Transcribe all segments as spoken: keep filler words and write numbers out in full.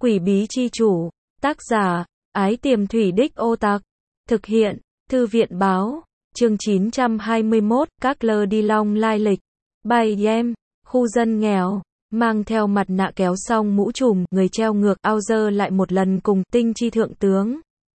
Quỷ bí chi chủ, tác giả, Ái Tiềm Thủy Đích Ô Tặc, thực hiện, Thư viện báo, chương chín trăm hai mươi mốt, các lơ đi long lai lịch, bài em, khu dân nghèo, mang theo mặt nạ kéo xong mũ trùm, người treo ngược, Auger lại một lần cùng tinh chi thượng tướng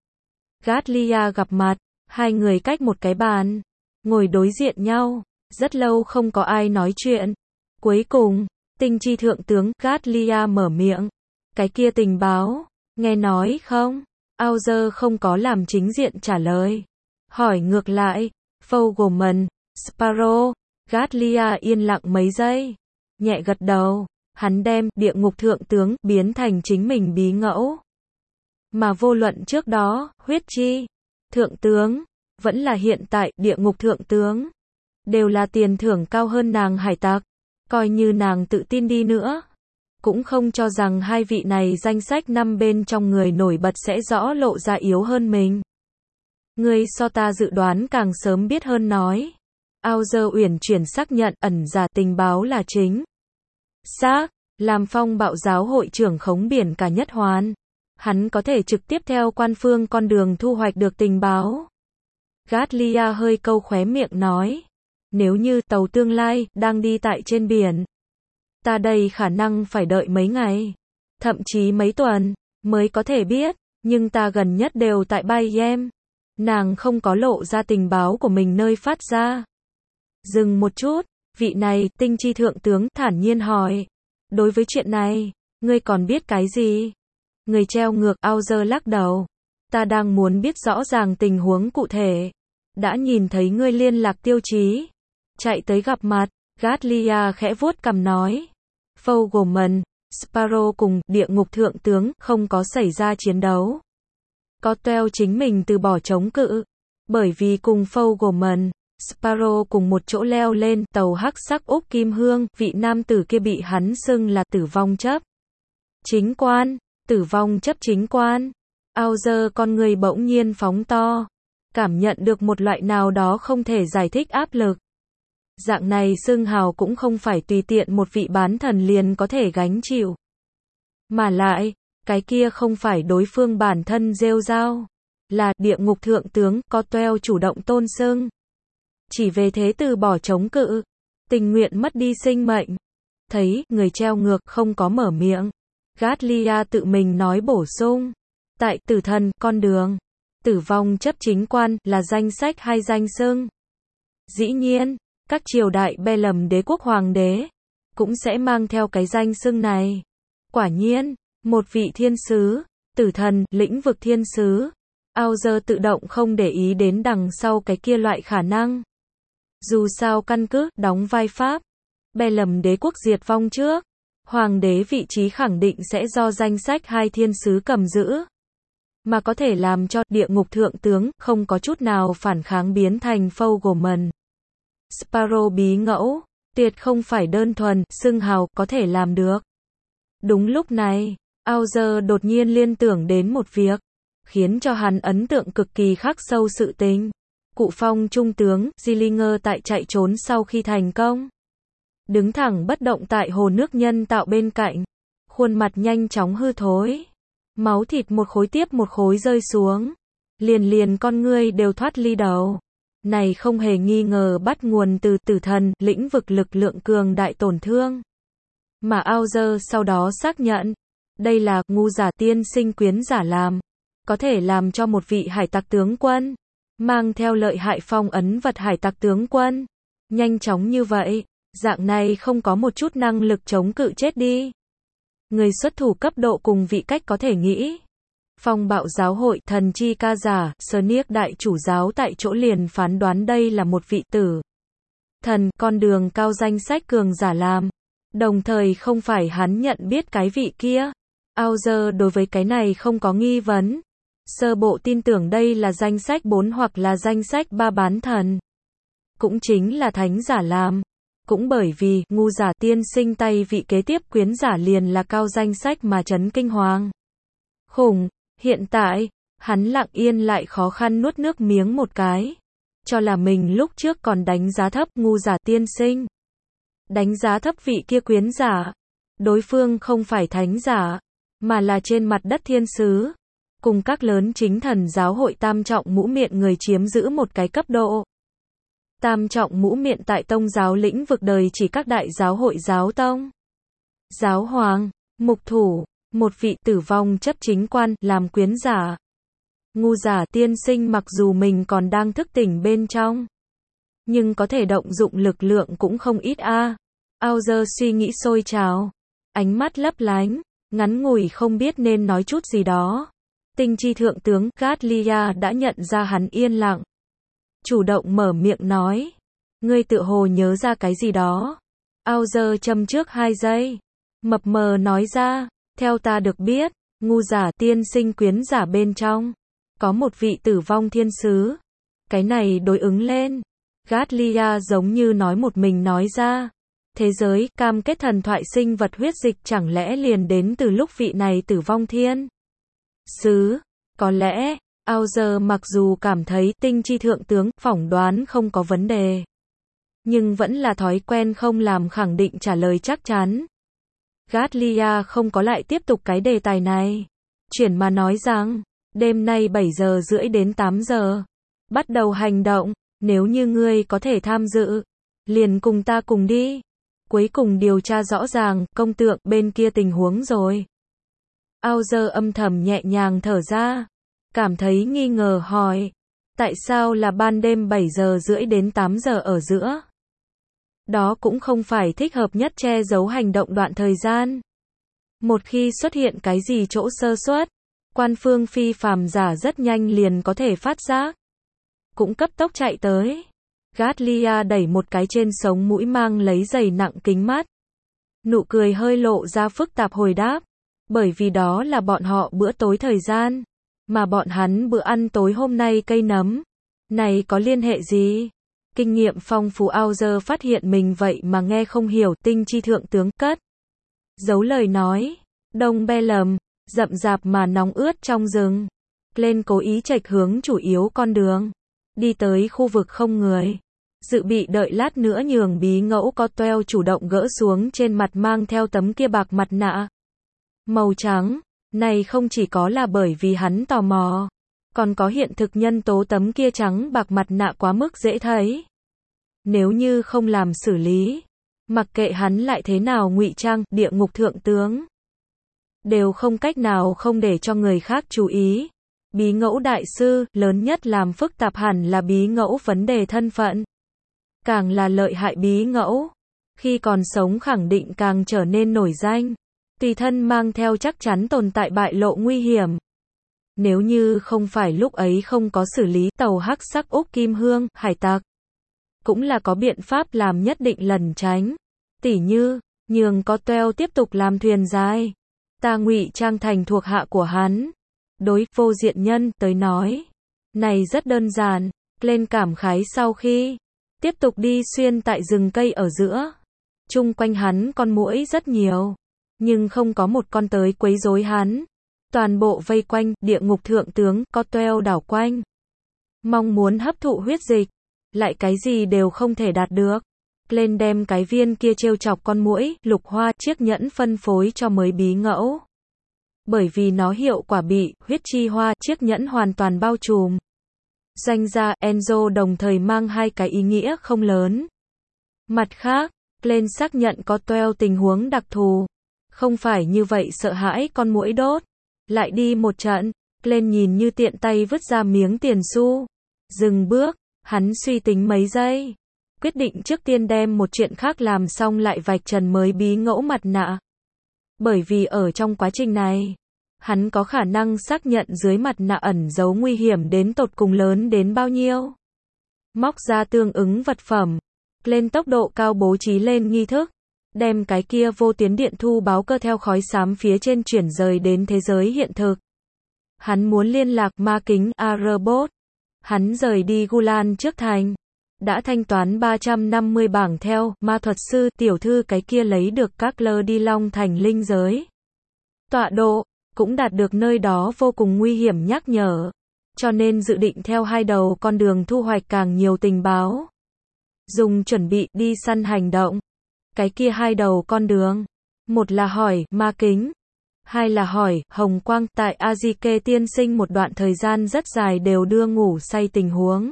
Garcia gặp mặt, hai người cách một cái bàn, ngồi đối diện nhau, rất lâu không có ai nói chuyện. Cuối cùng, tinh chi thượng tướng Garcia mở miệng, cái kia tình báo, nghe nói không? Auger không có làm chính diện trả lời. Hỏi ngược lại, Fogelman, Sparrow, Garcia yên lặng mấy giây, nhẹ gật đầu, hắn đem địa ngục thượng tướng biến thành chính mình bí ngẫu. Mà vô luận trước đó, huyết chi, thượng tướng, vẫn là hiện tại, địa ngục thượng tướng, đều là tiền thưởng cao hơn nàng hải tặc. Coi như nàng tự tin đi nữa, cũng không cho rằng hai vị này danh sách năm bên trong người nổi bật sẽ rõ lộ ra yếu hơn mình. Ngươi so ta dự đoán càng sớm biết hơn nói. Auger uyển chuyển xác nhận ẩn giả tình báo là chính xác, làm phong bạo giáo hội trưởng khống biển cả nhất hoàn. Hắn có thể trực tiếp theo quan phương con đường thu hoạch được tình báo. Garcia hơi câu khóe miệng nói. Nếu như tàu tương lai đang đi tại trên biển, ta đây khả năng phải đợi mấy ngày, thậm chí mấy tuần, mới có thể biết, nhưng ta gần nhất đều tại Bayem. Nàng không có lộ ra tình báo của mình nơi phát ra. Dừng một chút, vị này, tinh chi thượng tướng, thản nhiên hỏi. Đối với chuyện này, ngươi còn biết cái gì? Người treo ngược, Auger lắc đầu. Ta đang muốn biết rõ ràng tình huống cụ thể. Đã nhìn thấy ngươi liên lạc tiêu chí. Chạy tới gặp mặt, Garcia khẽ vuốt cằm nói. Fogelman, Sparrow cùng địa ngục thượng tướng không có xảy ra chiến đấu. Có Teo chính mình từ bỏ chống cự. Bởi vì cùng Fogelman, Sparrow cùng một chỗ leo lên tàu hắc sắc Úc Kim Hương, vị nam tử kia bị hắn xưng là tử vong chấp chính quan, tử vong chấp chính quan. Auger con người bỗng nhiên phóng to, cảm nhận được một loại nào đó không thể giải thích áp lực. Dạng này xưng hào cũng không phải tùy tiện một vị bán thần liền có thể gánh chịu. Mà lại, cái kia không phải đối phương bản thân rêu rao, là địa ngục thượng tướng, có Teo chủ động tôn xưng. Chỉ về thế từ bỏ chống cự, tình nguyện mất đi sinh mệnh. Thấy, người treo ngược không có mở miệng. Garcia tự mình nói bổ sung. Tại tử thần, con đường, tử vong chấp chính quan, là danh sách hay danh xưng. Dĩ nhiên, các triều đại be lầm đế quốc hoàng đế, cũng sẽ mang theo cái danh xưng này. Quả nhiên, một vị thiên sứ, tử thần, lĩnh vực thiên sứ. Auger tự động không để ý đến đằng sau cái kia loại khả năng. Dù sao căn cứ, đóng vai Pháp, be lầm đế quốc diệt vong trước, hoàng đế vị trí khẳng định sẽ do danh sách hai thiên sứ cầm giữ. Mà có thể làm cho địa ngục thượng tướng không có chút nào phản kháng biến thành Fogelman, Sparrow bí ngẫu, tuyệt không phải đơn thuần, xưng hào, có thể làm được. Đúng lúc này, Auger đột nhiên liên tưởng đến một việc, khiến cho hắn ấn tượng cực kỳ khắc sâu sự tình. Cụ phong trung tướng, Gillinger tại chạy trốn sau khi thành công. Đứng thẳng bất động tại hồ nước nhân tạo bên cạnh. Khuôn mặt nhanh chóng hư thối. Máu thịt một khối tiếp một khối rơi xuống. Liền liền con ngươi đều thoát ly đầu. Này không hề nghi ngờ bắt nguồn từ tử thần, lĩnh vực lực lượng cường đại tổn thương. Mà Auger sau đó xác nhận, đây là ngu giả tiên sinh quyến giả làm. Có thể làm cho một vị hải tặc tướng quân, mang theo lợi hại phong ấn vật hải tặc tướng quân. Nhanh chóng như vậy, dạng này không có một chút năng lực chống cự chết đi. Người xuất thủ cấp độ cùng vị cách có thể nghĩ. Phong bạo giáo hội, thần chi ca giả, Sonic đại chủ giáo tại chỗ liền phán đoán đây là một vị tử thần, con đường cao danh sách cường giả làm. Đồng thời không phải hắn nhận biết cái vị kia. Auger đối với cái này không có nghi vấn. Sơ bộ tin tưởng đây là danh sách bốn hoặc là danh sách ba bán thần. Cũng chính là thánh giả làm. Cũng bởi vì, ngu giả tiên sinh tay vị kế tiếp quyến giả liền là cao danh sách mà chấn kinh hoàng. Khủng, hiện tại, hắn lặng yên lại khó khăn nuốt nước miếng một cái. Cho là mình lúc trước còn đánh giá thấp ngu giả tiên sinh. Đánh giá thấp vị kia quyến giả. Đối phương không phải thánh giả, mà là trên mặt đất thiên sứ, cùng các lớn chính thần giáo hội tam trọng mũ miệng người chiếm giữ một cái cấp độ. Tam trọng mũ miệng tại tông giáo lĩnh vực đời chỉ các đại giáo hội giáo tông, giáo hoàng, mục thủ, một vị tử vong chấp chính quan, làm quyến giả. Ngu giả tiên sinh mặc dù mình còn đang thức tỉnh bên trong, nhưng có thể động dụng lực lượng cũng không ít a. À. Auger suy nghĩ sôi trào, ánh mắt lấp lánh, ngắn ngủi không biết nên nói chút gì đó. Tinh chi thượng tướng Gatlia đã nhận ra hắn yên lặng, chủ động mở miệng nói, ngươi tự hồ nhớ ra cái gì đó. Auger châm trước hai giây, mập mờ nói ra, theo ta được biết, ngu giả tiên sinh quyến giả bên trong, có một vị tử vong thiên sứ. Cái này đối ứng lên. Gatlia giống như nói một mình nói ra. Thế giới, cam kết thần thoại sinh vật huyết dịch chẳng lẽ liền đến từ lúc vị này tử vong thiên sứ? Có lẽ, Auger mặc dù cảm thấy tinh chi thượng tướng phỏng đoán không có vấn đề, nhưng vẫn là thói quen không làm khẳng định trả lời chắc chắn. Gatlia không có lại tiếp tục cái đề tài này, chuyển mà nói rằng, đêm nay bảy giờ rưỡi đến tám giờ, bắt đầu hành động, nếu như ngươi có thể tham dự, liền cùng ta cùng đi. Cuối cùng điều tra rõ ràng, công tượng bên kia tình huống rồi. Auger âm thầm nhẹ nhàng thở ra, cảm thấy nghi ngờ hỏi, tại sao là ban đêm bảy giờ rưỡi đến tám giờ ở giữa? Đó cũng không phải thích hợp nhất che giấu hành động đoạn thời gian. Một khi xuất hiện cái gì chỗ sơ suất, quan phương phi phàm giả rất nhanh liền có thể phát giác, cũng cấp tốc chạy tới. Gatlia đẩy một cái trên sống mũi mang lấy dày nặng kính mắt. Nụ cười hơi lộ ra phức tạp hồi đáp, bởi vì đó là bọn họ bữa tối thời gian, mà bọn hắn bữa ăn tối hôm nay cây nấm. Này có liên hệ gì? Kinh nghiệm phong phú Auger phát hiện mình vậy mà nghe không hiểu. Tinh chi thượng tướng cất giấu lời nói, đông be lầm, rậm rạp mà nóng ướt trong rừng. Lên cố ý chệch hướng chủ yếu con đường, đi tới khu vực không người, dự bị đợi lát nữa nhường bí ngẫu Cotwell chủ động gỡ xuống trên mặt mang theo tấm kia bạc mặt nạ màu trắng. Này không chỉ có là bởi vì hắn tò mò, còn có hiện thực nhân tố, tấm kia trắng bạc mặt nạ quá mức dễ thấy. Nếu như không làm xử lý, mặc kệ hắn lại thế nào ngụy trang, địa ngục thượng tướng đều không cách nào không để cho người khác chú ý. Bí ngẫu đại sư, lớn nhất làm phức tạp hẳn là bí ngẫu vấn đề thân phận. Càng là lợi hại bí ngẫu, khi còn sống khẳng định càng trở nên nổi danh. Tùy thân mang theo chắc chắn tồn tại bại lộ nguy hiểm. Nếu như không phải lúc ấy không có xử lý tàu hắc sắc Úc Kim Hương, hải tặc, cũng là có biện pháp làm nhất định lẩn tránh. Tỉ như, nhường Cotwell tiếp tục làm thuyền dài. Ta ngụy trang thành thuộc hạ của hắn. Đối vô diện nhân tới nói, này rất đơn giản. Lên cảm khái sau khi tiếp tục đi xuyên tại rừng cây ở giữa. Chung quanh hắn con muỗi rất nhiều, nhưng không có một con tới quấy rối hắn. Toàn bộ vây quanh, địa ngục thượng tướng Cotwell đảo quanh, mong muốn hấp thụ huyết dịch, lại cái gì đều không thể đạt được. Lên đem cái viên kia trêu chọc con muỗi, lục hoa chiếc nhẫn phân phối cho mới bí ngẫu. Bởi vì nó hiệu quả bị huyết chi hoa chiếc nhẫn hoàn toàn bao trùm. Danh ra Enzo đồng thời mang hai cái ý nghĩa không lớn. Mặt khác, lên xác nhận Cotwell tình huống đặc thù, không phải như vậy sợ hãi con muỗi đốt. Lại đi một trận, lên nhìn như tiện tay vứt ra miếng tiền xu. Dừng bước, hắn suy tính mấy giây, quyết định trước tiên đem một chuyện khác làm xong lại vạch trần mới bí ngẫu mặt nạ. Bởi vì ở trong quá trình này, hắn có khả năng xác nhận dưới mặt nạ ẩn giấu nguy hiểm đến tột cùng lớn đến bao nhiêu. Móc ra tương ứng vật phẩm, lên tốc độ cao bố trí lên nghi thức, đem cái kia vô tuyến điện thu báo cơ theo khói xám phía trên chuyển rời đến thế giới hiện thực. Hắn muốn liên lạc ma kính A-robot. Hắn rời đi Gulan trước thành, đã thanh toán ba trăm năm mươi bảng theo ma thuật sư tiểu thư cái kia lấy được các lơ đi Long thành linh giới tọa độ, cũng đạt được nơi đó vô cùng nguy hiểm nhắc nhở, cho nên dự định theo hai đầu con đường thu hoạch càng nhiều tình báo. Dùng chuẩn bị đi săn hành động. Cái kia hai đầu con đường, một là hỏi ma kính, Hai là hỏi, Hồng Quang, tại Azike tiên sinh một đoạn thời gian rất dài đều đưa ngủ say tình huống.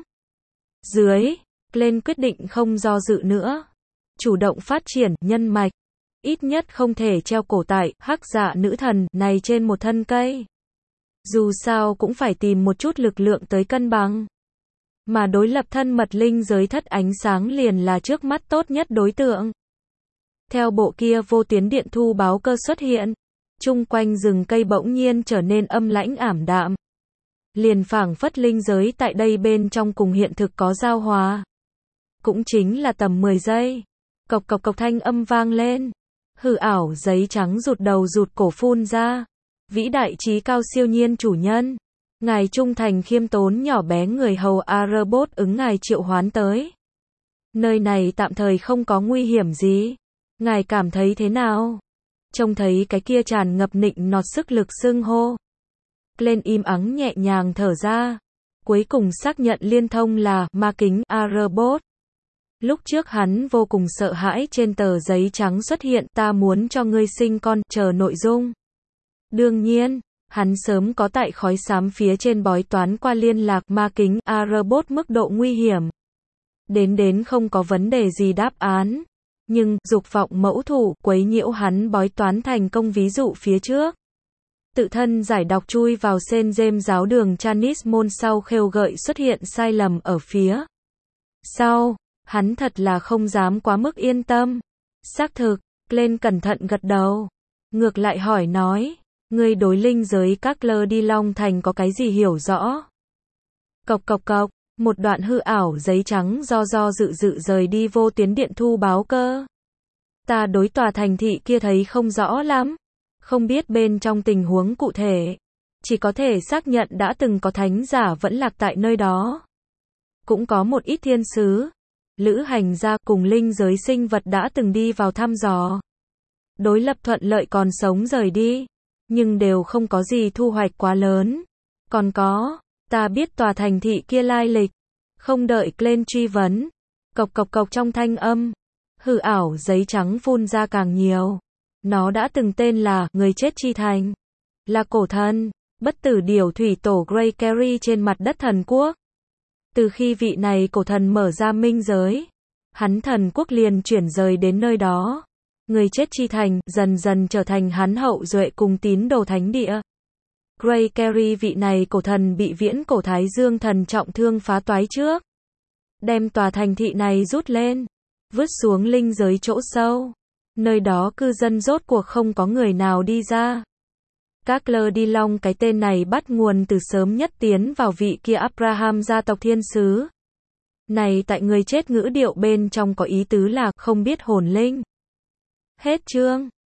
Dưới, Glenn quyết định không do dự nữa. Chủ động phát triển, nhân mạch. Ít nhất không thể treo cổ tại, hắc dạ nữ thần, này trên một thân cây. Dù sao cũng phải tìm một chút lực lượng tới cân bằng. Mà đối lập thân mật linh giới thất ánh sáng liền là trước mắt tốt nhất đối tượng. Theo bộ kia vô tuyến điện thu báo cơ xuất hiện, chung quanh rừng cây bỗng nhiên trở nên âm lãnh ảm đạm. Liền phảng phất linh giới tại đây bên trong cùng hiện thực có giao hòa. Cũng chính là tầm mười giây. Cộc cộc cộc thanh âm vang lên. Hư ảo giấy trắng rụt đầu rụt cổ phun ra. Vĩ đại trí cao siêu nhiên chủ nhân. Ngài trung thành khiêm tốn nhỏ bé người hầu Arebot ứng ngài triệu hoán tới. Nơi này tạm thời không có nguy hiểm gì. Ngài cảm thấy thế nào? Trông thấy cái kia tràn ngập nịnh nọt sức lực xưng hô. Glenn im ắng nhẹ nhàng thở ra. Cuối cùng xác nhận liên thông là ma kính Arebot. Lúc trước hắn vô cùng sợ hãi trên tờ giấy trắng xuất hiện ta muốn cho ngươi sinh con, chờ nội dung. Đương nhiên, hắn sớm có tại khói xám phía trên bói toán qua liên lạc ma kính Arebot mức độ nguy hiểm. Đến đến không có vấn đề gì đáp án. Nhưng, dục vọng mẫu thủ, quấy nhiễu hắn bói toán thành công ví dụ phía trước. Tự thân giải đọc chui vào Saint James giáo đường Chanis môn sau khêu gợi xuất hiện sai lầm ở phía sau. Hắn thật là không dám quá mức yên tâm. Xác thực, Glenn cẩn thận gật đầu. Ngược lại hỏi nói, ngươi đối linh giới các lơ đi Long Thành có cái gì hiểu rõ? Cộc cộc cộc, một đoạn hư ảo giấy trắng do do dự dự rời đi vô tuyến điện thu báo cơ. Ta đối tòa thành thị kia thấy không rõ lắm. Không biết bên trong tình huống cụ thể. Chỉ có thể xác nhận đã từng có thánh giả vẫn lạc tại nơi đó. Cũng có một ít thiên sứ. Lữ hành gia cùng linh giới sinh vật đã từng đi vào thăm dò. Đối lập thuận lợi còn sống rời đi. Nhưng đều không có gì thu hoạch quá lớn. Còn có, ta biết tòa thành thị kia lai lịch. Không đợi Glenn truy vấn. Cộc cộc cộc trong thanh âm. Hư ảo giấy trắng phun ra càng nhiều. Nó đã từng tên là người chết chi thành. Là cổ thần, bất tử điểu thủy tổ Grey Carry trên mặt đất thần quốc. Từ khi vị này cổ thần mở ra minh giới, hắn thần quốc liền chuyển rời đến nơi đó. Người chết chi thành dần dần trở thành hắn hậu duệ cùng tín đồ thánh địa. Grey Carry vị này cổ thần bị viễn cổ Thái Dương thần trọng thương phá toái trước. Đem tòa thành thị này rút lên, vứt xuống linh giới chỗ sâu. Nơi đó cư dân rốt cuộc không có người nào đi ra. Các lơ đi Long cái tên này bắt nguồn từ sớm nhất tiến vào vị kia Abraham gia tộc thiên sứ. Này tại người chết ngữ điệu bên trong có ý tứ là không biết hồn linh. Hết chương.